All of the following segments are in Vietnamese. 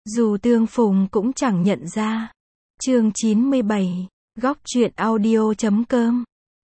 Dù tương phùng cũng chẳng nhận ra. Chương 97, góc truyện audio.com.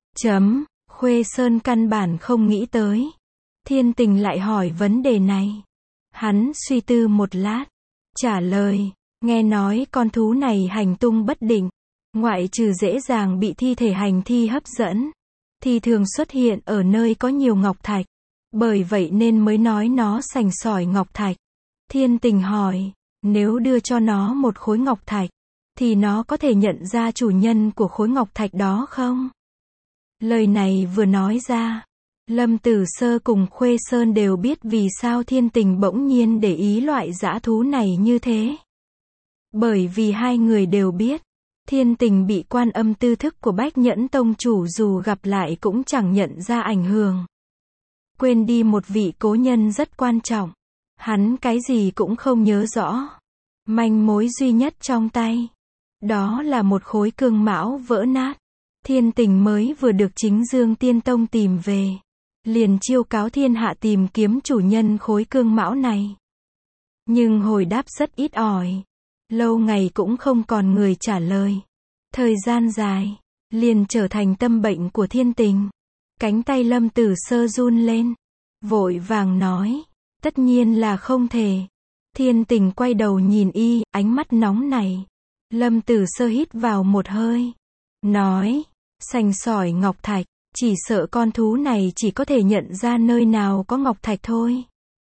Khuê Sơn căn bản không nghĩ tới. Thiên Tình lại hỏi vấn đề này. Hắn suy tư một lát, trả lời, nghe nói con thú này hành tung bất định, ngoại trừ dễ dàng bị thi thể hành thi hấp dẫn, thì thường xuất hiện ở nơi có nhiều ngọc thạch. Bởi vậy nên mới nói nó sành sỏi ngọc thạch. Thiên Tình hỏi, nếu đưa cho nó một khối ngọc thạch, thì nó có thể nhận ra chủ nhân của khối ngọc thạch đó không? Lời này vừa nói ra, Lâm Tử Sơ cùng Khuê Sơn đều biết vì sao Thiên Tình bỗng nhiên để ý loại dã thú này như thế. Bởi vì hai người đều biết, Thiên Tình bị Quan Âm tư thức của Bách Nhẫn Tông chủ dù gặp lại cũng chẳng nhận ra ảnh hưởng. Quên đi một vị cố nhân rất quan trọng. Hắn cái gì cũng không nhớ rõ. Manh mối duy nhất trong tay, đó là một khối cương mão vỡ nát. Thiên Tình mới vừa được Chính Dương Tiên Tông tìm về, liền chiêu cáo thiên hạ tìm kiếm chủ nhân khối cương mão này. Nhưng hồi đáp rất ít ỏi, lâu ngày cũng không còn người trả lời. Thời gian dài, liền trở thành tâm bệnh của Thiên Tình. Cánh tay Lâm Tử Sơ run lên, vội vàng nói, tất nhiên là không thể. Thiên Tình quay đầu nhìn y, ánh mắt nóng này. Lâm Tử Sơ hít vào một hơi, nói, sành sỏi ngọc thạch, chỉ sợ con thú này chỉ có thể nhận ra nơi nào có ngọc thạch thôi,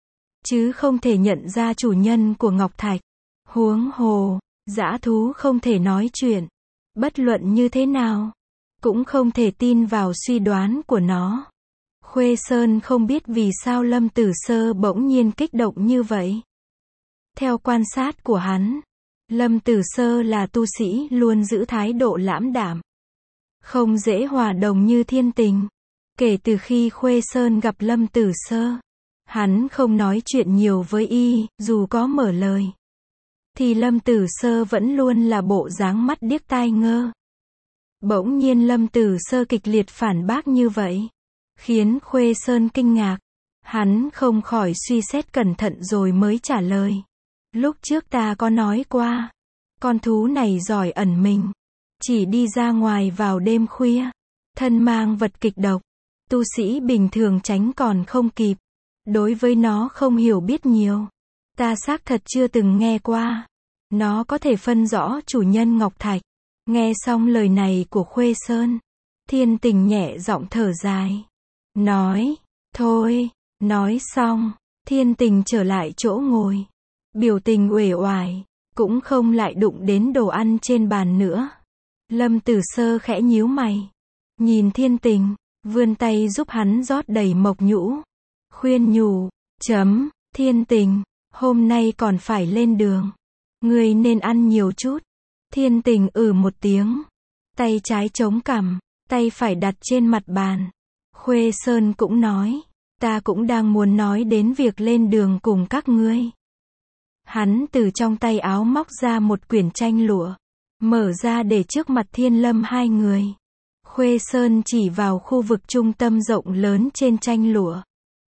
chứ không thể nhận ra chủ nhân của ngọc thạch. Huống hồ, dã thú không thể nói chuyện, bất luận như thế nào, cũng không thể tin vào suy đoán của nó. Khuê Sơn không biết vì sao Lâm Tử Sơ bỗng nhiên kích động như vậy. Theo quan sát của hắn, Lâm Tử Sơ là tu sĩ luôn giữ thái độ lãm đạm, không dễ hòa đồng như Thiên Tình. Kể từ khi Khuê Sơn gặp Lâm Tử Sơ, hắn không nói chuyện nhiều với y, dù có mở lời, thì Lâm Tử Sơ vẫn luôn là bộ dáng mắt điếc tai ngơ. Bỗng nhiên Lâm Tử Sơ kịch liệt phản bác như vậy, khiến Khuê Sơn kinh ngạc. Hắn không khỏi suy xét cẩn thận rồi mới trả lời. Lúc trước ta có nói qua, con thú này giỏi ẩn mình, chỉ đi ra ngoài vào đêm khuya, thân mang vật kịch độc, tu sĩ bình thường tránh còn không kịp. Đối với nó không hiểu biết nhiều, ta xác thật chưa từng nghe qua. Nó có thể phân rõ chủ nhân ngọc thạch. Nghe xong lời này của Khuê Sơn, Thiên Tình nhẹ giọng thở dài, nói, thôi. Nói xong, Thiên Tình trở lại chỗ ngồi, biểu tình uể oải, cũng không lại đụng đến đồ ăn trên bàn nữa. Lâm Tử Sơ khẽ nhíu mày, nhìn Thiên Tình, vươn tay giúp hắn rót đầy mộc nhũ, khuyên nhủ, Thiên Tình, hôm nay còn phải lên đường, ngươi nên ăn nhiều chút. Thiên Tình một tiếng, tay trái chống cằm, tay phải đặt trên mặt bàn. Khuê Sơn cũng nói, ta cũng đang muốn nói đến việc lên đường cùng các ngươi. Hắn từ trong tay áo móc ra một quyển tranh lụa, mở ra để trước mặt Thiên Lâm hai người. Khuê Sơn chỉ vào khu vực trung tâm rộng lớn trên tranh lụa,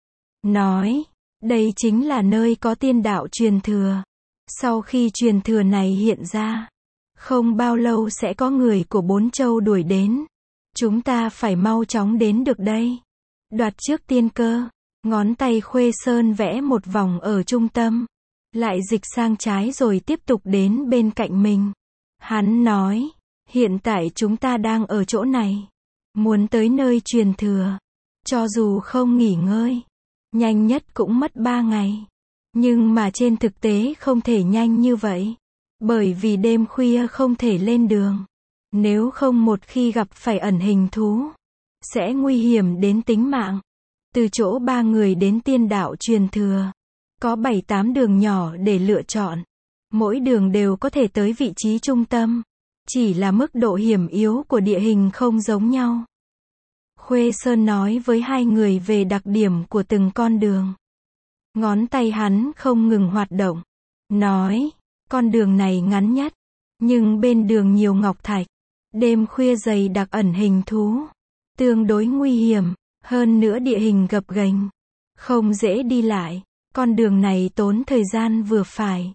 nói, đây chính là nơi có tiên đạo truyền thừa. Sau khi truyền thừa này hiện ra, không bao lâu sẽ có người của bốn châu đuổi đến. Chúng ta phải mau chóng đến được đây, đoạt trước tiên cơ. Ngón tay Khuê Sơn vẽ một vòng ở trung tâm, lại dịch sang trái rồi tiếp tục đến bên cạnh mình. Hắn nói, hiện tại chúng ta đang ở chỗ này, muốn tới nơi truyền thừa, cho dù không nghỉ ngơi, nhanh nhất cũng mất 3 ngày. Nhưng mà trên thực tế không thể nhanh như vậy, bởi vì đêm khuya không thể lên đường. Nếu không một khi gặp phải ẩn hình thú, sẽ nguy hiểm đến tính mạng. Từ chỗ 3 người đến tiên đạo truyền thừa, có 7-8 đường nhỏ để lựa chọn. Mỗi đường đều có thể tới vị trí trung tâm, chỉ là mức độ hiểm yếu của địa hình không giống nhau. Khuê Sơn nói với hai người về đặc điểm của từng con đường. Ngón tay hắn không ngừng hoạt động, nói, con đường này ngắn nhất, nhưng bên đường nhiều ngọc thạch, đêm khuya dày đặc ẩn hình thú, tương đối nguy hiểm, hơn nữa địa hình gập ghềnh, không dễ đi lại. Con đường này tốn thời gian vừa phải,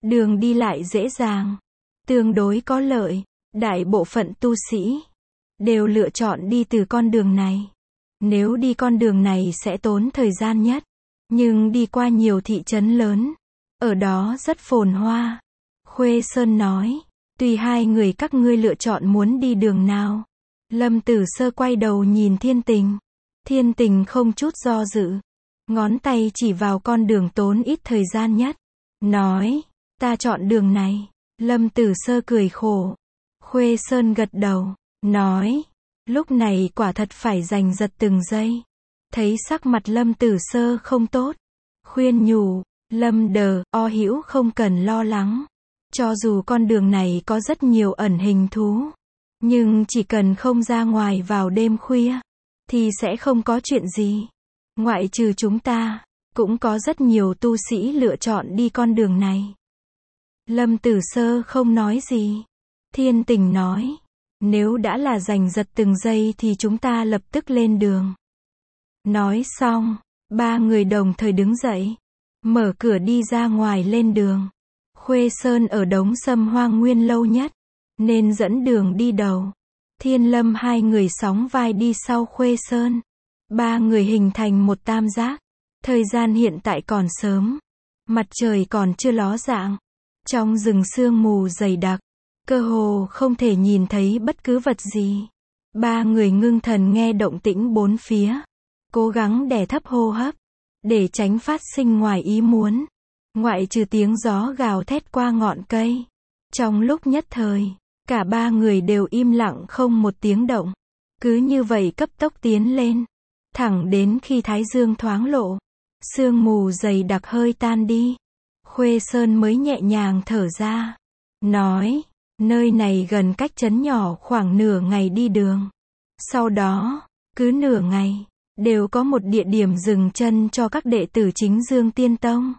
đường đi lại dễ dàng, tương đối có lợi, đại bộ phận tu sĩ đều lựa chọn đi từ con đường này. Nếu đi con đường này sẽ tốn thời gian nhất, nhưng đi qua nhiều thị trấn lớn, ở đó rất phồn hoa. Khuê Sơn nói, tùy hai người các ngươi lựa chọn muốn đi đường nào. Lâm Tử Sơ quay đầu nhìn Thiên Tình. Thiên Tình không chút do dự, ngón tay chỉ vào con đường tốn ít thời gian nhất, nói, ta chọn đường này. Lâm Tử Sơ cười khổ. Khuê Sơn gật đầu, nói, lúc này quả thật phải giành giật từng giây. Thấy sắc mặt Lâm Tử Sơ không tốt, khuyên nhủ, Lâm Hữu không cần lo lắng. Cho dù con đường này có rất nhiều ẩn hình thú, nhưng chỉ cần không ra ngoài vào đêm khuya, thì sẽ không có chuyện gì. Ngoại trừ chúng ta, cũng có rất nhiều tu sĩ lựa chọn đi con đường này. Lâm Tử Sơ không nói gì. Thiên Tình nói, nếu đã là giành giật từng giây thì chúng ta lập tức lên đường. Nói xong, ba người đồng thời đứng dậy, mở cửa đi ra ngoài lên đường. Khuê Sơn ở Đống Sâm Hoang Nguyên lâu nhất, nên dẫn đường đi đầu. Thiên Lâm hai người sóng vai đi sau Khuê Sơn. Ba người hình thành một tam giác. Thời gian hiện tại còn sớm, mặt trời còn chưa ló dạng. Trong rừng sương mù dày đặc, cơ hồ không thể nhìn thấy bất cứ vật gì. Ba người ngưng thần nghe động tĩnh bốn phía, cố gắng đè thấp hô hấp, để tránh phát sinh ngoài ý muốn. Ngoại trừ tiếng gió gào thét qua ngọn cây. Trong lúc nhất thời, cả ba người đều im lặng không một tiếng động. Cứ như vậy cấp tốc tiến lên, thẳng đến khi thái dương thoáng lộ, sương mù dày đặc hơi tan đi. Khuê Sơn mới nhẹ nhàng thở ra, nói, nơi này gần cách trấn nhỏ khoảng nửa ngày đi đường. Sau đó, cứ nửa ngày, đều có một địa điểm dừng chân cho các đệ tử Chính Dương Tiên Tông.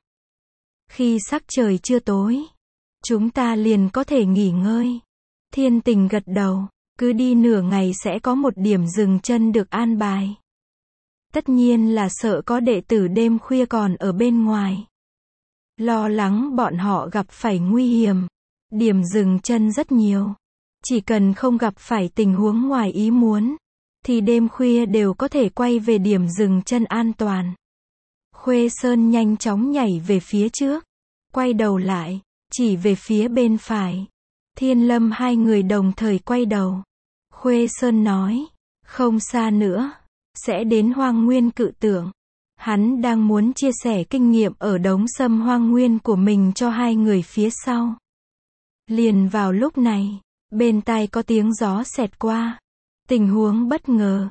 Khi sắc trời chưa tối, chúng ta liền có thể nghỉ ngơi. Thiên Tình gật đầu, cứ đi nửa ngày sẽ có một điểm dừng chân được an bài. Tất nhiên là sợ có đệ tử đêm khuya còn ở bên ngoài, lo lắng bọn họ gặp phải nguy hiểm. Điểm dừng chân rất nhiều, chỉ cần không gặp phải tình huống ngoài ý muốn, thì đêm khuya đều có thể quay về điểm dừng chân an toàn. Khuê Sơn nhanh chóng nhảy về phía trước, quay đầu lại, chỉ về phía bên phải. Thiên Lâm hai người đồng thời quay đầu. Khuê Sơn nói, không xa nữa, sẽ đến Hoang Nguyên Cự Tượng. Hắn đang muốn chia sẻ kinh nghiệm ở Đống Sâm Hoang Nguyên của mình cho hai người phía sau. Liền vào lúc này, bên tai có tiếng gió xẹt qua. Tình huống bất ngờ.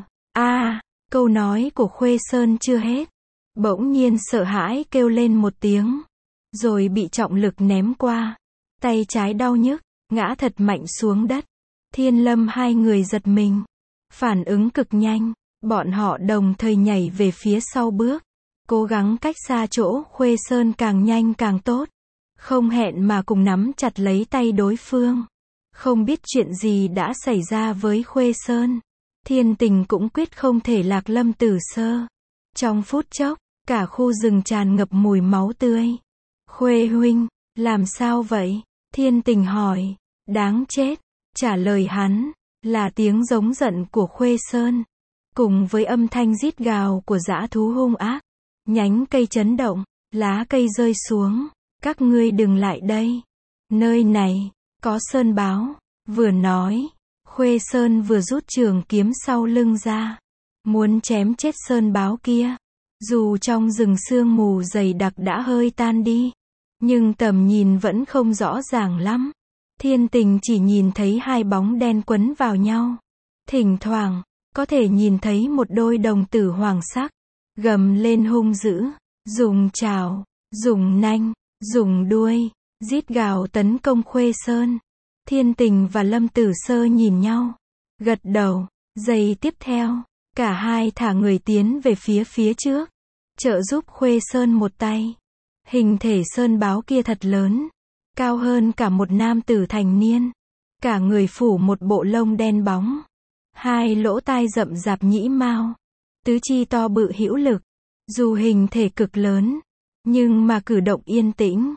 Câu nói của Khuê Sơn chưa hết, bỗng nhiên sợ hãi kêu lên một tiếng, rồi bị trọng lực ném qua. Tay trái đau nhức, ngã thật mạnh xuống đất. Thiên Lâm hai người giật mình, phản ứng cực nhanh, bọn họ đồng thời nhảy về phía sau bước, cố gắng cách xa chỗ Khuê Sơn càng nhanh càng tốt, không hẹn mà cùng nắm chặt lấy tay đối phương. Không biết chuyện gì đã xảy ra với Khuê Sơn, Thiên Tình cũng quyết không thể lạc Lâm Tử Sơ. Trong phút chốc, cả khu rừng tràn ngập mùi máu tươi. Khuê huynh, làm sao vậy? Thiên Tình hỏi. Đáng chết. Trả lời hắn là tiếng giống giận của Khuê Sơn, cùng với âm thanh rít gào của dã thú hung ác. Nhánh cây chấn động, lá cây rơi xuống. Các ngươi đừng lại đây. Nơi này có sơn báo. Vừa nói, Khuê Sơn vừa rút trường kiếm sau lưng ra, muốn chém chết sơn báo kia. Dù trong rừng sương mù dày đặc đã hơi tan đi, nhưng tầm nhìn vẫn không rõ ràng lắm. Thiên Tình chỉ nhìn thấy hai bóng đen quấn vào nhau. Thỉnh thoảng, có thể nhìn thấy một đôi đồng tử hoàng sắc, gầm lên hung dữ, dùng chảo, dùng nanh, dùng đuôi, rít gào tấn công Khuê Sơn. Thiên Tình và Lâm Tử Sơ nhìn nhau, gật đầu. Giây tiếp theo, cả hai thả người tiến về phía trước, trợ giúp Khuê Sơn một tay. Hình thể sơn báo kia thật lớn, cao hơn cả một nam tử thành niên, cả người phủ một bộ lông đen bóng, hai lỗ tai rậm rạp nhĩ mao, tứ chi to bự hữu lực. Dù hình thể cực lớn, nhưng mà cử động yên tĩnh,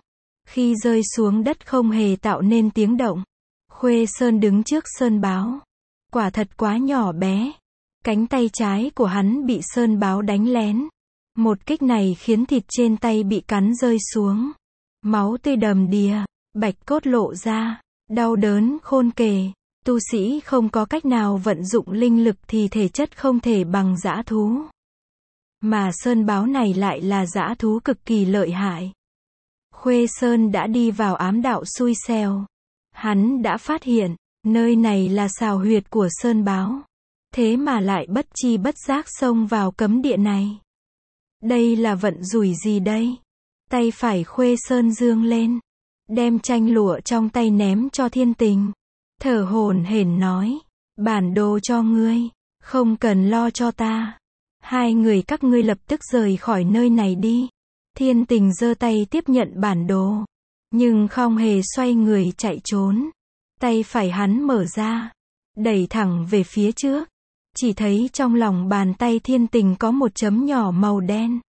Khi rơi xuống đất không hề tạo nên tiếng động. Khuê Sơn đứng trước sơn báo. Quả thật quá nhỏ bé. Cánh tay trái của hắn bị sơn báo đánh lén. Một kích này khiến thịt trên tay bị cắn rơi xuống. Máu tươi đầm đìa, bạch cốt lộ ra. Đau đớn khôn kể. Tu sĩ không có cách nào vận dụng linh lực thì thể chất không thể bằng dã thú. Mà sơn báo này lại là dã thú cực kỳ lợi hại. Khuê Sơn đã đi vào ám đạo xui xẻo. Hắn đã phát hiện, nơi này là xào huyệt của sơn báo. Thế mà lại bất chi bất giác xông vào cấm địa này. Đây là vận rủi gì đây? Tay phải Khuê Sơn dương lên. Đem tranh lụa trong tay ném cho Thiên Tình. Thở hổn hển nói. Bản đồ cho ngươi. Không cần lo cho ta. Hai người các ngươi lập tức rời khỏi nơi này đi. Thiên Tình giơ tay tiếp nhận bản đồ. Nhưng không hề xoay người chạy trốn. Tay phải hắn mở ra. Đẩy thẳng về phía trước. Chỉ thấy trong lòng bàn tay Thiên Tình có một chấm nhỏ màu đen.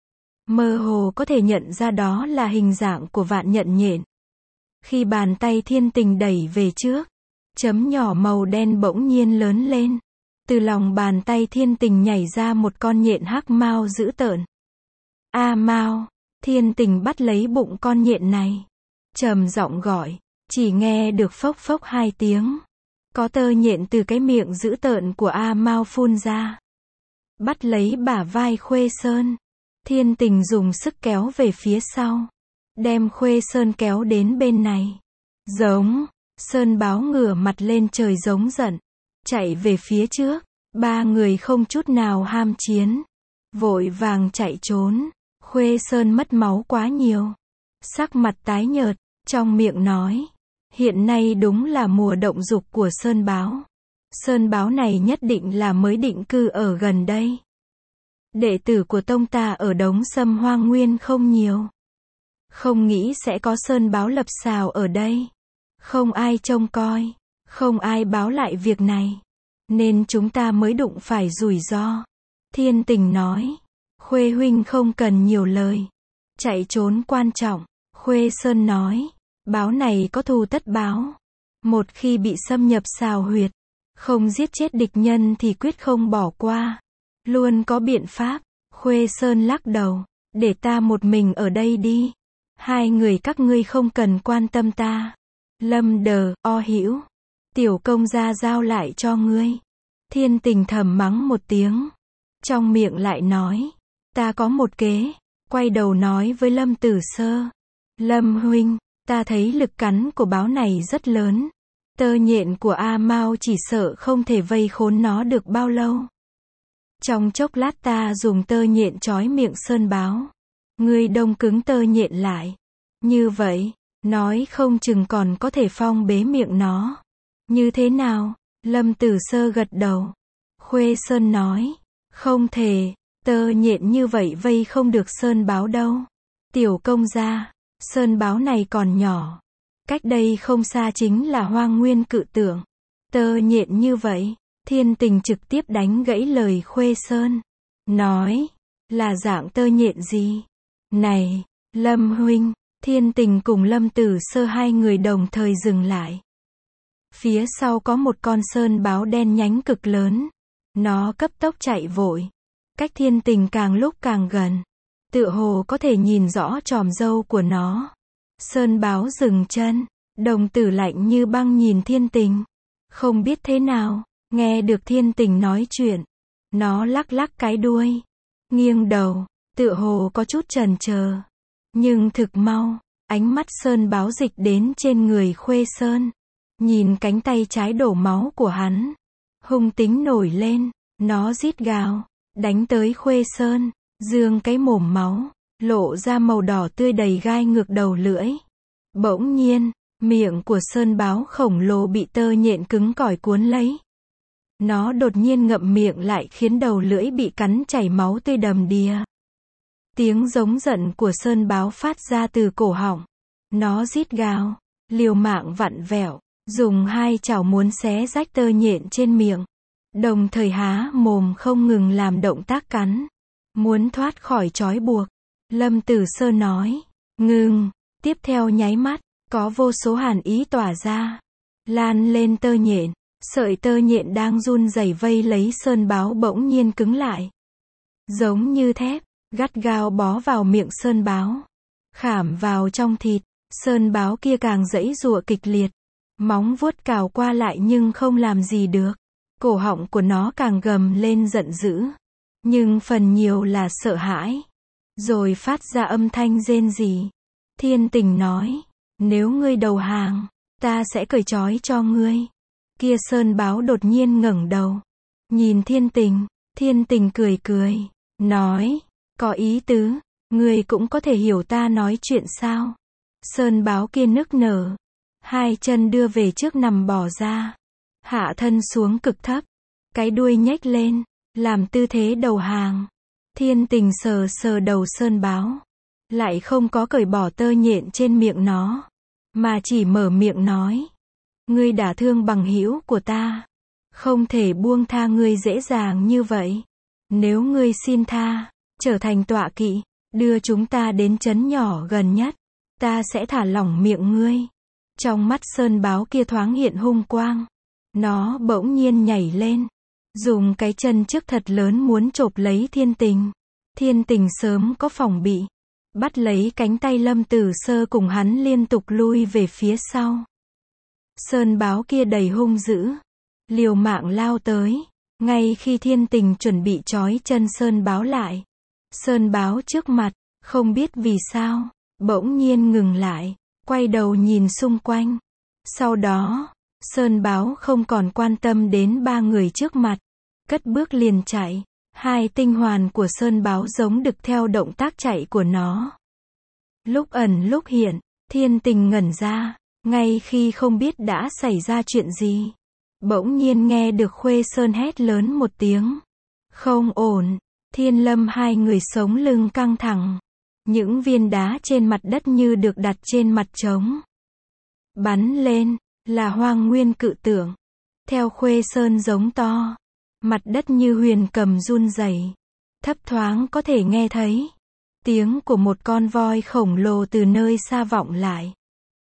Mơ hồ có thể nhận ra đó là hình dạng của vạn nhẫn nhện. Khi bàn tay Thiên Tình đẩy về trước, chấm nhỏ màu đen bỗng nhiên lớn lên. Từ lòng bàn tay Thiên Tình nhảy ra một con nhện hắc mao dữ tợn. A Mao, Thiên Tình bắt lấy bụng con nhện này. Trầm giọng gọi, chỉ nghe được phốc phốc hai tiếng. Có tơ nhện từ cái miệng dữ tợn của A Mao phun ra. Bắt lấy bả vai Khuê Sơn. Thiên Tình dùng sức kéo về phía sau. Đem Khuê Sơn kéo đến bên này. Giống. Sơn báo ngửa mặt lên trời giống giận. Chạy về phía trước. Ba người không chút nào ham chiến. Vội vàng chạy trốn. Khuê Sơn mất máu quá nhiều. Sắc mặt tái nhợt. Trong miệng nói. Hiện nay đúng là mùa động dục của Sơn báo. Sơn báo này nhất định là mới định cư ở gần đây. Đệ tử của tông ta ở Đống Sâm Hoang Nguyên không nhiều. Không nghĩ sẽ có Sơn báo lập sào ở đây. Không ai trông coi. Không ai báo lại việc này. Nên chúng ta mới đụng phải rủi ro. Thiên Tình nói. Khuê huynh không cần nhiều lời. Chạy trốn quan trọng. Khuê Sơn nói. Báo này có thù tất báo. Một khi bị xâm nhập xào huyệt, không giết chết địch nhân thì quyết không bỏ qua. Luôn có biện pháp. Khuê Sơn lắc đầu. Để ta một mình ở đây đi. Hai người các ngươi không cần quan tâm ta. Lâm Đờ, O Hữu. Tiểu công gia giao lại cho ngươi. Thiên Tình thầm mắng một tiếng. Trong miệng lại nói. Ta có một kế. Quay đầu nói với Lâm Tử Sơ. Lâm huynh, ta thấy lực cắn của báo này rất lớn. Tơ nhện của A Mao chỉ sợ không thể vây khốn nó được bao lâu. Trong chốc lát ta dùng tơ nhện trói miệng sơn báo. Ngươi đông cứng tơ nhện lại. Như vậy, nói không chừng còn có thể phong bế miệng nó. Như thế nào? Lâm Tử Sơ gật đầu. Khuê Sơn nói. Không thể, tơ nhện như vậy vây không được sơn báo đâu. Tiểu công gia, sơn báo này còn nhỏ. Cách đây không xa chính là Hoang Nguyên Cự Tượng. Tơ nhện như vậy. Thiên Tình trực tiếp đánh gãy lời Khuê Sơn. Nói. Là dạng tơ nhện gì? Này, Lâm huynh. Thiên Tình cùng Lâm Tử Sơ hai người đồng thời dừng lại. Phía sau có một con sơn báo đen nhánh cực lớn. Nó cấp tốc chạy vội. Cách Thiên Tình càng lúc càng gần. Tựa hồ có thể nhìn rõ chòm râu của nó. Sơn báo dừng chân. Đồng tử lạnh như băng nhìn Thiên Tình. Không biết thế nào. Nghe được Thiên Tình nói chuyện. Nó lắc lắc cái đuôi. Nghiêng đầu. Tựa hồ có chút chần chờ. Nhưng thực mau. Ánh mắt sơn báo dịch đến trên người Khuê Sơn. Nhìn cánh tay trái đổ máu của hắn. Hung tính nổi lên. Nó rít gào. Đánh tới Khuê Sơn. Dương cái mồm máu. Lộ ra màu đỏ tươi đầy gai ngược đầu lưỡi. Bỗng nhiên. Miệng của sơn báo khổng lồ bị tơ nhện cứng cỏi cuốn lấy. Nó đột nhiên ngậm miệng lại khiến đầu lưỡi bị cắn chảy máu tươi đầm đìa. Tiếng giống giận của sơn báo phát ra từ cổ họng. Nó rít gào, liều mạng vặn vẹo, dùng hai chảo muốn xé rách tơ nhện trên miệng. Đồng thời há mồm không ngừng làm động tác cắn. Muốn thoát khỏi trói buộc. Lâm Tử Sơ nói, ngừng. Tiếp theo nháy mắt, có vô số hàn ý tỏa ra, lan lên tơ nhện. Sợi tơ nhện đang run rẩy vây lấy sơn báo bỗng nhiên cứng lại. Giống như thép, gắt gao bó vào miệng sơn báo. Khảm vào trong thịt, sơn báo kia càng giãy giụa kịch liệt. Móng vuốt cào qua lại nhưng không làm gì được. Cổ họng của nó càng gầm lên giận dữ. Nhưng phần nhiều là sợ hãi. Rồi phát ra âm thanh rên rỉ. Thiên Tình nói, nếu ngươi đầu hàng, ta sẽ cởi trói cho ngươi. Kia sơn báo đột nhiên ngẩng đầu. Nhìn Thiên Tình cười cười. Nói, có ý tứ, ngươi cũng có thể hiểu ta nói chuyện sao. Sơn báo kia nức nở. Hai chân đưa về trước nằm bò ra. Hạ thân xuống cực thấp. Cái đuôi nhếch lên, làm tư thế đầu hàng. Thiên Tình sờ sờ đầu sơn báo. Lại không có cởi bỏ tơ nhện trên miệng nó. Mà chỉ mở miệng nói. Ngươi đả thương bằng hữu của ta. Không thể buông tha ngươi dễ dàng như vậy. Nếu ngươi xin tha, trở thành tọa kỵ, đưa chúng ta đến trấn nhỏ gần nhất, ta sẽ thả lỏng miệng ngươi. Trong mắt sơn báo kia thoáng hiện hung quang. Nó bỗng nhiên nhảy lên. Dùng cái chân trước thật lớn muốn chộp lấy Thiên Tình. Thiên Tình sớm có phòng bị. Bắt lấy cánh tay Lâm Tử Sơ cùng hắn liên tục lui về phía sau. Sơn báo kia đầy hung dữ. Liều mạng lao tới. Ngay khi Thiên Tình chuẩn bị trói chân sơn báo lại. Sơn báo trước mặt, không biết vì sao, bỗng nhiên ngừng lại. Quay đầu nhìn xung quanh. Sau đó, sơn báo không còn quan tâm đến ba người trước mặt. Cất bước liền chạy. Hai tinh hoàn của sơn báo giống đực theo động tác chạy của nó. Lúc ẩn lúc hiện, Thiên Tình ngẩn ra. Ngay khi không biết đã xảy ra chuyện gì. Bỗng nhiên nghe được Khuê Sơn hét lớn một tiếng. Không ổn. Thiên Lâm hai người sống lưng căng thẳng. Những viên đá trên mặt đất như được đặt trên mặt trống. Bắn lên, là Hoang Nguyên cự tượng. Theo Khuê Sơn giống to. Mặt đất như huyền cầm run rẩy. Thấp thoáng có thể nghe thấy. Tiếng của một con voi khổng lồ từ nơi xa vọng lại.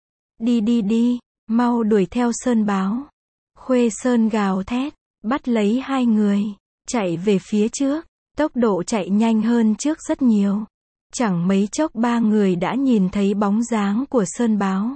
Đi, mau đuổi theo sơn báo. Khuê Sơn gào thét, bắt lấy hai người, chạy về phía trước, tốc độ chạy nhanh hơn trước rất nhiều. Chẳng mấy chốc ba người đã nhìn thấy bóng dáng của sơn báo.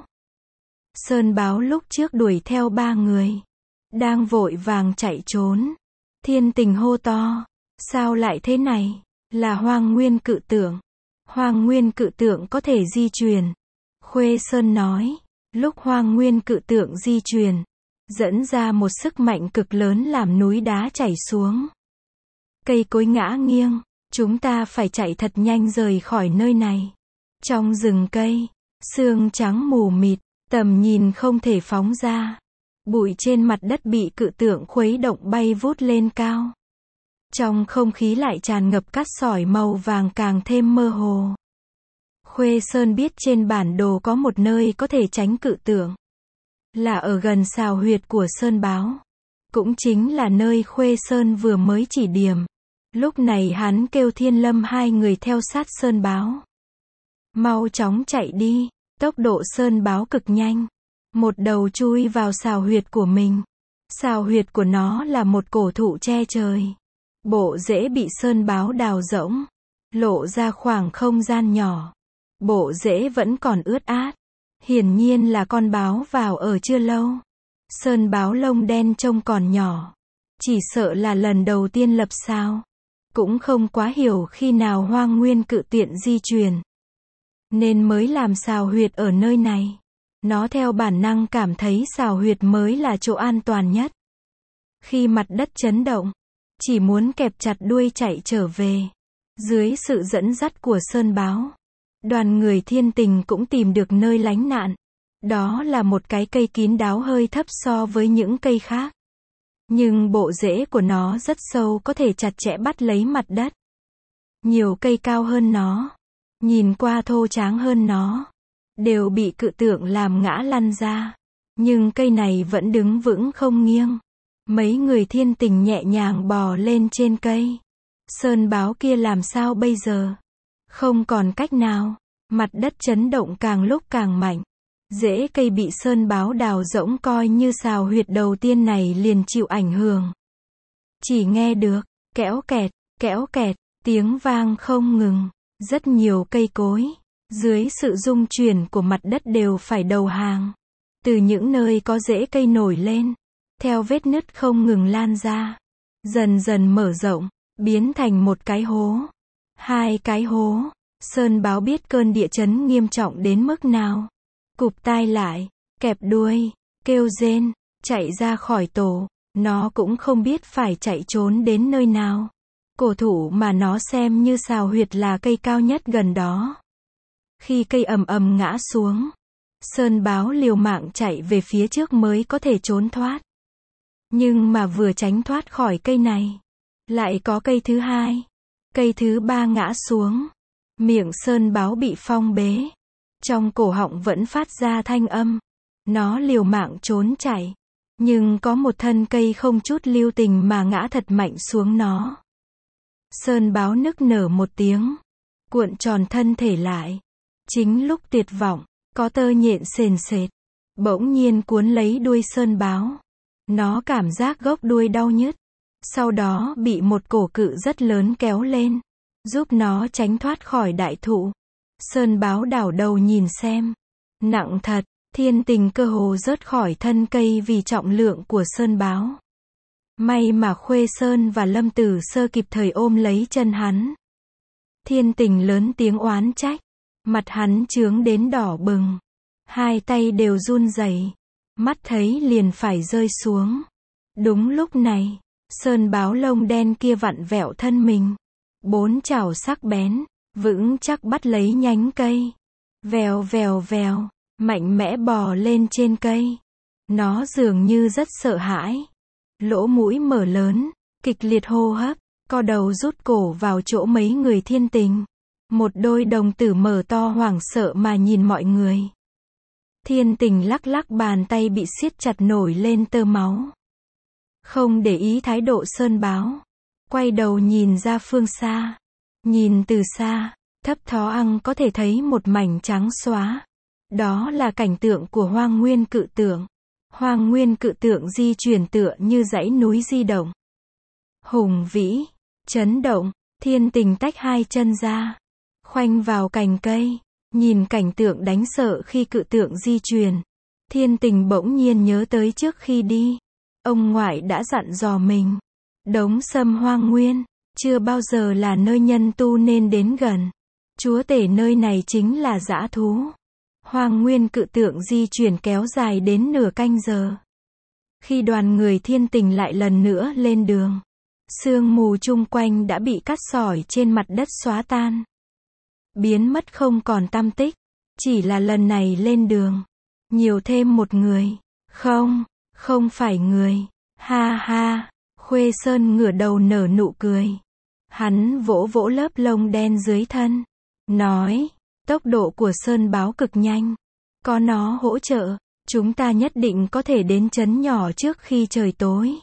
Sơn báo lúc trước đuổi theo ba người, đang vội vàng chạy trốn. Thiên Tình hô to, sao lại thế này, là Hoang Nguyên cự tượng. Hoang Nguyên cự tượng có thể di chuyển. Khuê Sơn nói, lúc Hoang Nguyên cự tượng di chuyển, dẫn ra một sức mạnh cực lớn làm núi đá chảy xuống. Cây cối ngã nghiêng, chúng ta phải chạy thật nhanh rời khỏi nơi này. Trong rừng cây, sương trắng mù mịt, tầm nhìn không thể phóng ra. Bụi trên mặt đất bị cự tượng khuấy động bay vút lên cao. Trong không khí lại tràn ngập cát sỏi màu vàng càng thêm mơ hồ. Khuê Sơn biết trên bản đồ có một nơi có thể tránh cự tượng. Là ở gần sào huyệt của sơn báo. Cũng chính là nơi Khuê Sơn vừa mới chỉ điểm. Lúc này hắn kêu Thiên Lâm hai người theo sát sơn báo. Mau chóng chạy đi, tốc độ sơn báo cực nhanh. Một đầu chui vào sào huyệt của mình. Sào huyệt của nó là một cổ thụ che trời. Bộ rễ bị sơn báo đào rỗng, lộ ra khoảng không gian nhỏ. Bộ rễ vẫn còn ướt át. Hiển nhiên là con báo vào ở chưa lâu. Sơn báo lông đen trông còn nhỏ. Chỉ sợ là lần đầu tiên lập sào. Cũng không quá hiểu khi nào Hoang Nguyên cự tiện di chuyển. Nên mới làm sào huyệt ở nơi này. Nó theo bản năng cảm thấy sào huyệt mới là chỗ an toàn nhất. Khi mặt đất chấn động, chỉ muốn kẹp chặt đuôi chạy trở về. Dưới sự dẫn dắt của sơn báo, đoàn người Thiên Tình cũng tìm được nơi lánh nạn. Đó là một cái cây kín đáo hơi thấp so với những cây khác. Nhưng bộ rễ của nó rất sâu, có thể chặt chẽ bắt lấy mặt đất. Nhiều cây cao hơn nó, nhìn qua thô tráng hơn nó, đều bị cự tượng làm ngã lăn ra. Nhưng cây này vẫn đứng vững không nghiêng. Mấy người Thiên Tình nhẹ nhàng bò lên trên cây. Sơn báo kia làm sao bây giờ? Không còn cách nào. Mặt đất chấn động càng lúc càng mạnh. Rễ cây bị sơn báo đào rỗng coi như xào huyệt đầu tiên này liền chịu ảnh hưởng. Chỉ nghe được, kéo kẹt, tiếng vang không ngừng. Rất nhiều cây cối, dưới sự rung chuyển của mặt đất đều phải đầu hàng. Từ những nơi có rễ cây nổi lên, theo vết nứt không ngừng lan ra. Dần dần mở rộng, biến thành một cái hố. 2 cái hố. Sơn báo biết cơn địa chấn nghiêm trọng đến mức nào. Cụp tai lại, kẹp đuôi, kêu rên, chạy ra khỏi tổ. Nó cũng không biết phải chạy trốn đến nơi nào. Cổ thụ mà nó xem như xào huyệt là cây cao nhất gần đó. Khi cây ầm ầm ngã xuống, sơn báo liều mạng chạy về phía trước mới có thể trốn thoát. Nhưng mà vừa tránh thoát khỏi cây này, lại có cây thứ 2, cây thứ 3 ngã xuống. Miệng sơn báo bị phong bế. Trong cổ họng vẫn phát ra thanh âm. Nó liều mạng trốn chạy. Nhưng có một thân cây không chút lưu tình mà ngã thật mạnh xuống nó. Sơn báo nức nở một tiếng, cuộn tròn thân thể lại. Chính lúc tuyệt vọng, có tơ nhện sền sệt, bỗng nhiên cuốn lấy đuôi sơn báo. Nó cảm giác gốc đuôi đau nhức. Sau đó bị một cổ cự rất lớn kéo lên, giúp nó tránh thoát khỏi đại thụ. Sơn báo đảo đầu nhìn xem. Nặng thật, Thiên Tình cơ hồ rớt khỏi thân cây vì trọng lượng của sơn báo. May mà Khuê Sơn và Lâm Tử Sơ kịp thời ôm lấy chân hắn. Thiên Tình lớn tiếng oán trách. Mặt hắn chướng đến đỏ bừng. 2 tay đều run rẩy. Mắt thấy liền phải rơi xuống. Đúng lúc này, sơn báo lông đen kia vặn vẹo thân mình. 4 chảo sắc bén, vững chắc bắt lấy nhánh cây. Vèo vèo vèo, mạnh mẽ bò lên trên cây. Nó dường như rất sợ hãi. Lỗ mũi mở lớn, kịch liệt hô hấp, co đầu rút cổ vào chỗ mấy người Thiên Tình. Một đôi đồng tử mở to hoảng sợ mà nhìn mọi người. Thiên Tình lắc lắc bàn tay bị siết chặt nổi lên tơ máu. Không để ý thái độ sơn báo. Quay đầu nhìn ra phương xa. Nhìn từ xa, thấp thoáng có thể thấy một mảnh trắng xóa. Đó là cảnh tượng của Hoang Nguyên Cự Tượng. Hoang Nguyên Cự Tượng di chuyển tựa như dãy núi di động. Hùng vĩ, chấn động, Thiên Tình tách 2 chân ra. Khoanh vào cành cây. Nhìn cảnh tượng đáng sợ khi cự tượng di chuyển. Thiên Tình bỗng nhiên nhớ tới trước khi đi. Ông ngoại đã dặn dò mình. Đống sâm hoang nguyên, chưa bao giờ là nơi nhân tu nên đến gần. Chúa tể nơi này chính là dã thú. Hoang Nguyên Cự Tượng di chuyển kéo dài đến nửa canh giờ. Khi đoàn người Thiên Tình lại lần nữa lên đường, sương mù chung quanh đã bị cát sỏi trên mặt đất xóa tan. Biến mất không còn tăm tích. Chỉ là lần này lên đường, nhiều thêm một người. Không phải người. Ha ha. Khuê Sơn ngửa đầu nở nụ cười. Hắn vỗ vỗ lớp lông đen dưới thân. Nói, tốc độ của sơn báo cực nhanh. Có nó hỗ trợ, chúng ta nhất định có thể đến trấn nhỏ trước khi trời tối.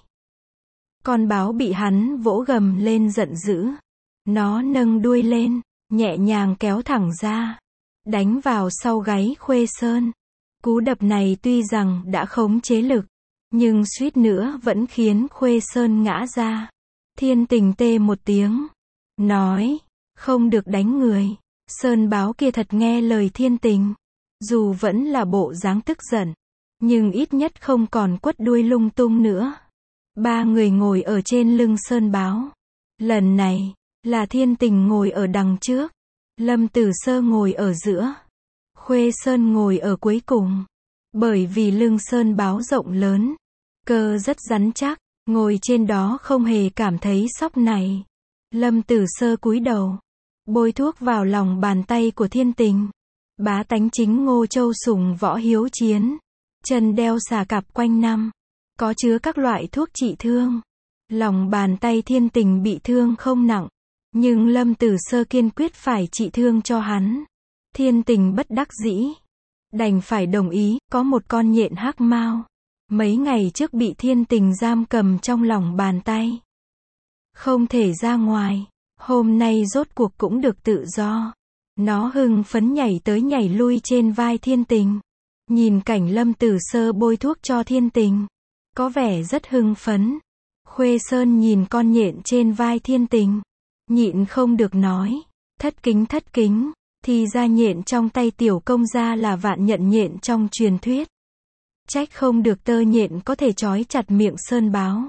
Con báo bị hắn vỗ gầm lên giận dữ. Nó nâng đuôi lên, nhẹ nhàng kéo thẳng ra, đánh vào sau gáy Khuê Sơn. Cú đập này tuy rằng đã khống chế lực, nhưng suýt nữa vẫn khiến Khuê Sơn ngã ra. Thiên Tình tê một tiếng, nói, không được đánh người. Sơn báo kia thật nghe lời Thiên Tình. Dù vẫn là bộ dáng tức giận, nhưng ít nhất không còn quất đuôi lung tung nữa. 3 người ngồi ở trên lưng sơn báo. Lần này, là Thiên Tình ngồi ở đằng trước. Lâm Tử Sơ ngồi ở giữa. Khuê Sơn ngồi ở cuối cùng. Bởi vì lưng sơn báo rộng lớn, cơ rất rắn chắc, ngồi trên đó không hề cảm thấy sóc này. Lâm Tử Sơ cúi đầu, bôi thuốc vào lòng bàn tay của Thiên Tình. Bá tánh chính Ngô Châu sùng võ hiếu chiến. Chân đeo xà cạp quanh năm, có chứa các loại thuốc trị thương. Lòng bàn tay Thiên Tình bị thương không nặng, nhưng Lâm Tử Sơ kiên quyết phải trị thương cho hắn. Thiên Tình bất đắc dĩ, đành phải đồng ý. Có một con nhện hắc mao, mấy ngày trước bị Thiên Tình giam cầm trong lòng bàn tay, không thể ra ngoài. Hôm nay rốt cuộc cũng được tự do. Nó hưng phấn nhảy tới nhảy lui trên vai Thiên Tình. Nhìn cảnh Lâm Tử Sơ bôi thuốc cho Thiên Tình. Có vẻ rất hưng phấn. Khuê Sơn nhìn con nhện trên vai Thiên Tình. Nhịn không được nói. Thất kính. Thì ra nhện trong tay tiểu công gia là vạn nhận nhện trong truyền thuyết. Trách không được tơ nhện có thể trói chặt miệng Sơn Báo.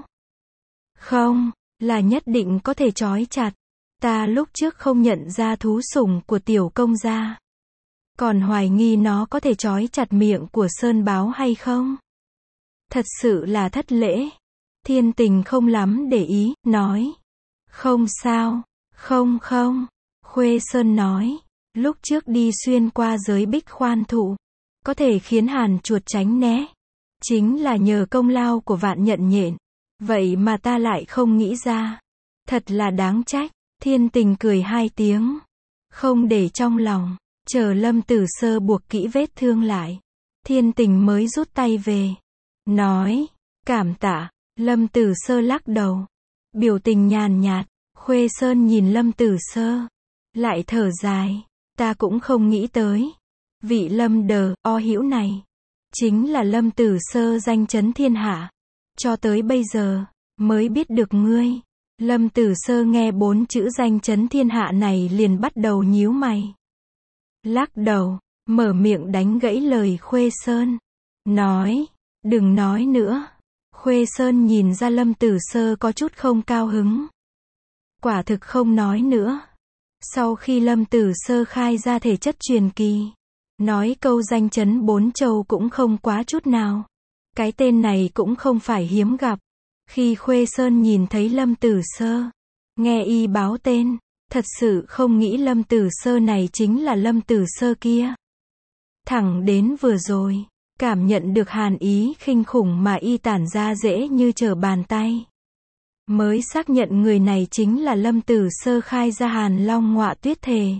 Không, là nhất định có thể trói chặt. Ta lúc trước không nhận ra thú sủng của tiểu công gia. Còn hoài nghi nó có thể trói chặt miệng của Sơn Báo hay không? Thật sự là thất lễ. Thiên Tình không lắm để ý, nói. Không sao, không. Khuê Sơn nói. Lúc trước đi xuyên qua giới bích khoan thụ. Có thể khiến hàn chuột tránh né. Chính là nhờ công lao của vạn nhận nhện. Vậy mà ta lại không nghĩ ra. Thật là đáng trách. Thiên Tình cười 2 tiếng. Không để trong lòng. Chờ Lâm Tử Sơ buộc kỹ vết thương lại. Thiên Tình mới rút tay về. Nói. Cảm tạ. Lâm Tử Sơ lắc đầu. Biểu tình nhàn nhạt. Khuê Sơn nhìn Lâm Tử Sơ. Lại thở dài. Ta cũng không nghĩ tới. Vị Lâm Đờ, o hữu này. Chính là Lâm Tử Sơ danh chấn thiên hạ. Cho tới bây giờ, mới biết được ngươi. Lâm Tử Sơ nghe 4 chữ danh chấn thiên hạ này liền bắt đầu nhíu mày. Lắc đầu, mở miệng đánh gãy lời Khuê Sơn. Nói, đừng nói nữa. Khuê Sơn nhìn ra Lâm Tử Sơ có chút không cao hứng. Quả thực không nói nữa. Sau khi Lâm Tử Sơ khai ra thể chất truyền kỳ, nói câu danh chấn 4 châu cũng không quá chút nào. Cái tên này cũng không phải hiếm gặp. Khi Khuê Sơn nhìn thấy Lâm Tử Sơ, nghe y báo tên, thật sự không nghĩ Lâm Tử Sơ này chính là Lâm Tử Sơ kia. Thẳng đến vừa rồi, cảm nhận được hàn ý khinh khủng mà y tản ra dễ như trở bàn tay. Mới xác nhận người này chính là Lâm Tử Sơ khai ra Hàn Long Ngọa Tuyết Thể.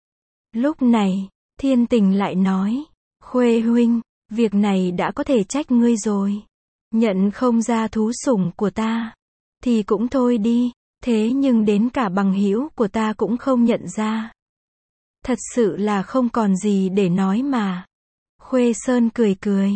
Lúc này, Thiên Tình lại nói, Khuê huynh, việc này đã có thể trách ngươi rồi. Nhận không ra thú sủng của ta, thì cũng thôi đi, thế nhưng đến cả bằng hữu của ta cũng không nhận ra. Thật sự là không còn gì để nói mà. Khuê Sơn cười,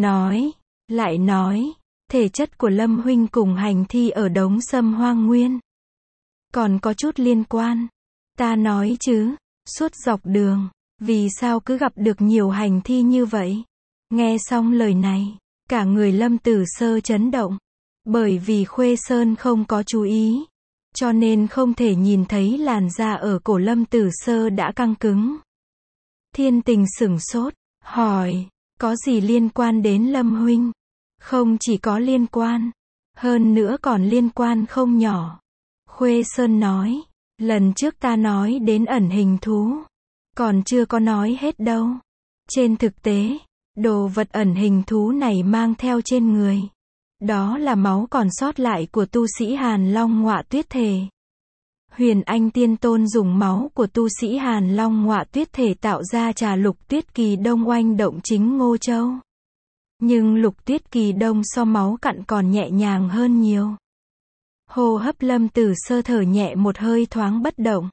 lại nói, thể chất của Lâm huynh cùng hành thi ở Đống Sâm Hoang Nguyên. Còn có chút liên quan. Ta nói chứ, suốt dọc đường, vì sao cứ gặp được nhiều hành thi như vậy? Nghe xong lời này, cả người Lâm Tử Sơ chấn động. Bởi vì Khuê Sơn không có chú ý, cho nên không thể nhìn thấy làn da ở cổ Lâm Tử Sơ đã căng cứng. Thiên Tình sửng sốt, hỏi, có gì liên quan đến Lâm huynh? Không chỉ có liên quan, hơn nữa còn liên quan không nhỏ. Khuê Sơn nói, lần trước ta nói đến ẩn hình thú, còn chưa có nói hết đâu. Trên thực tế, đồ vật ẩn hình thú này mang theo trên người, đó là máu còn sót lại của tu sĩ Hàn Long Ngọa Tuyết Thể. Huyền Anh Tiên Tôn dùng máu của tu sĩ Hàn Long Ngọa Tuyết Thể tạo ra trà Lục Tuyết Kỳ Đông oanh động chính Ngô Châu. Nhưng Lục Tuyết Kỳ Đông so máu cặn còn nhẹ nhàng hơn nhiều. Hô hấp Lâm Tử Sơ thở nhẹ một hơi thoáng bất động.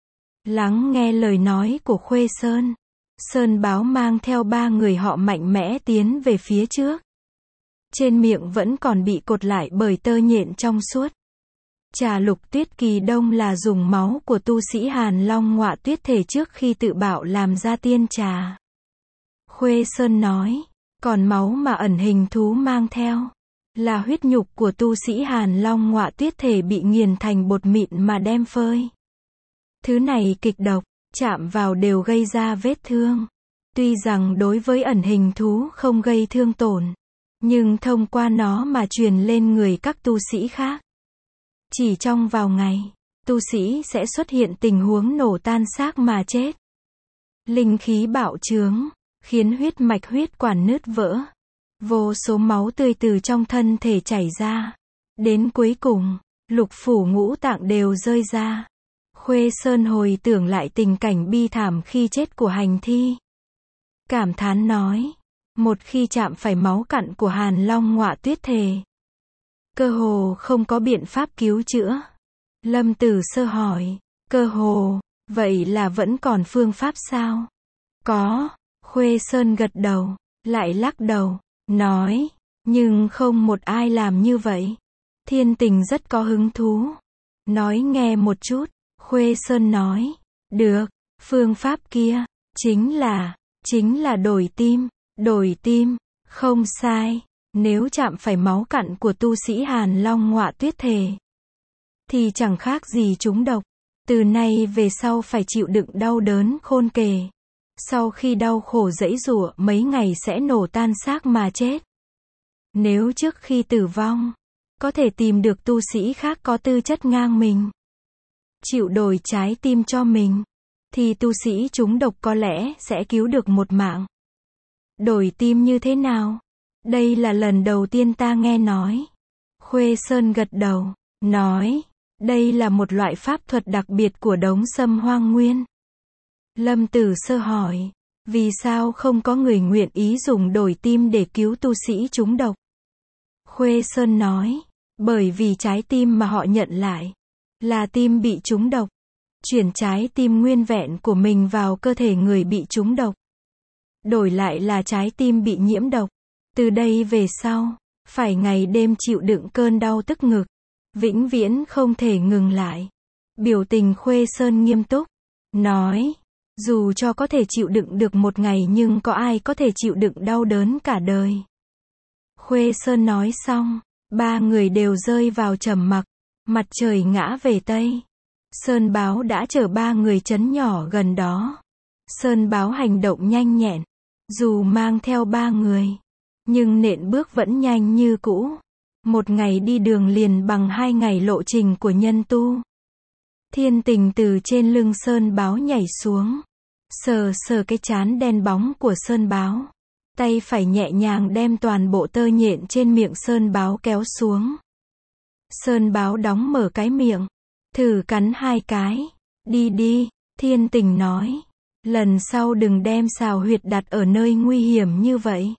Lắng nghe lời nói của Khuê Sơn. Sơn Báo mang theo 3 người họ mạnh mẽ tiến về phía trước. Trên miệng vẫn còn bị cột lại bởi tơ nhện trong suốt. Trà Lục Tuyết Kỳ Đông là dùng máu của tu sĩ Hàn Long Ngọa Tuyết Thể trước khi tự bạo làm ra tiên trà. Khuê Sơn nói, còn máu mà ẩn hình thú mang theo, là huyết nhục của tu sĩ Hàn Long Ngọa Tuyết Thể bị nghiền thành bột mịn mà đem phơi. Thứ này kịch độc, chạm vào đều gây ra vết thương. Tuy rằng đối với ẩn hình thú không gây thương tổn, nhưng thông qua nó mà truyền lên người các tu sĩ khác. Chỉ trong vài ngày, tu sĩ sẽ xuất hiện tình huống nổ tan xác mà chết. Linh khí bạo trướng, khiến huyết mạch huyết quản nứt vỡ. Vô số máu tươi từ trong thân thể chảy ra. Đến cuối cùng, lục phủ ngũ tạng đều rơi ra. Khuê Sơn hồi tưởng lại tình cảnh bi thảm khi chết của hành thi. Cảm thán nói, một khi chạm phải máu cặn của Hàn Long Ngọa Tuyết Thể, cơ hồ không có biện pháp cứu chữa. Lâm Tử Sơ hỏi, cơ hồ, Vậy là vẫn còn phương pháp sao? Có. Khuê Sơn gật đầu, lại lắc đầu, nói, nhưng không một ai làm như vậy. Thiên Tình rất có hứng thú. Nói nghe một chút. Khuê Sơn nói, được, phương pháp kia, chính là đổi tim, không sai, nếu chạm phải máu cặn của tu sĩ Hàn Long Ngọa Tuyết Thể, thì chẳng khác gì trúng độc, từ nay về sau phải chịu đựng đau đớn khôn kể. Sau khi đau khổ giãy giụa mấy ngày sẽ nổ tan xác mà chết. Nếu trước khi tử vong, có thể tìm được tu sĩ khác có tư chất ngang mình, chịu đổi trái tim cho mình, thì tu sĩ trúng độc có lẽ sẽ cứu được một mạng. Đổi tim như thế nào? Đây là lần đầu tiên ta nghe nói. Khuê Sơn gật đầu, nói, đây là một loại pháp thuật đặc biệt của Đống Sâm Hoang Nguyên. Lâm Tử Sơ hỏi, vì sao không có người nguyện ý dùng đổi tim để cứu tu sĩ trúng độc? Khuê Sơn nói, bởi vì trái tim mà họ nhận lại là tim bị trúng độc. Chuyển trái tim nguyên vẹn của mình vào cơ thể người bị trúng độc, đổi lại là trái tim bị nhiễm độc. Từ đây về sau, phải ngày đêm chịu đựng cơn đau tức ngực, vĩnh viễn không thể ngừng lại. Biểu tình Khuê Sơn nghiêm túc, nói, dù cho có thể chịu đựng được một ngày nhưng có ai có thể chịu đựng đau đớn cả đời. Khuê Sơn nói xong, ba người đều rơi vào trầm mặc. Mặt trời ngã về Tây. Sơn Báo đã chở ba người trấn nhỏ gần đó. Sơn Báo hành động nhanh nhẹn, dù mang theo ba người, nhưng nện bước vẫn nhanh như cũ. Một ngày đi đường liền bằng 2 ngày lộ trình của nhân tu. Thiên Tình từ trên lưng Sơn Báo nhảy xuống, sờ sờ cái trán đen bóng của Sơn Báo. Tay phải nhẹ nhàng đem toàn bộ tơ nhện trên miệng Sơn Báo kéo xuống. Sơn Báo đóng mở cái miệng, thử cắn 2 cái. Đi đi, Thiên Tình nói. Lần sau đừng đem xào huyệt đặt ở nơi nguy hiểm như vậy.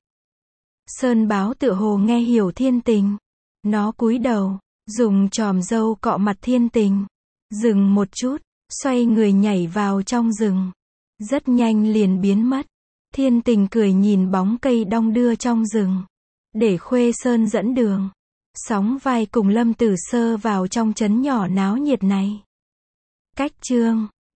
Sơn Báo tựa hồ nghe hiểu Thiên Tình. Nó cúi đầu, dùng chòm râu cọ mặt Thiên Tình. Dừng một chút, xoay người nhảy vào trong rừng. Rất nhanh liền biến mất. Thiên Tình cười nhìn bóng cây đong đưa trong rừng. Để Khuê Sơn dẫn đường. Sóng vai cùng Lâm Tử Sơ vào trong trấn nhỏ náo nhiệt này. Cách chương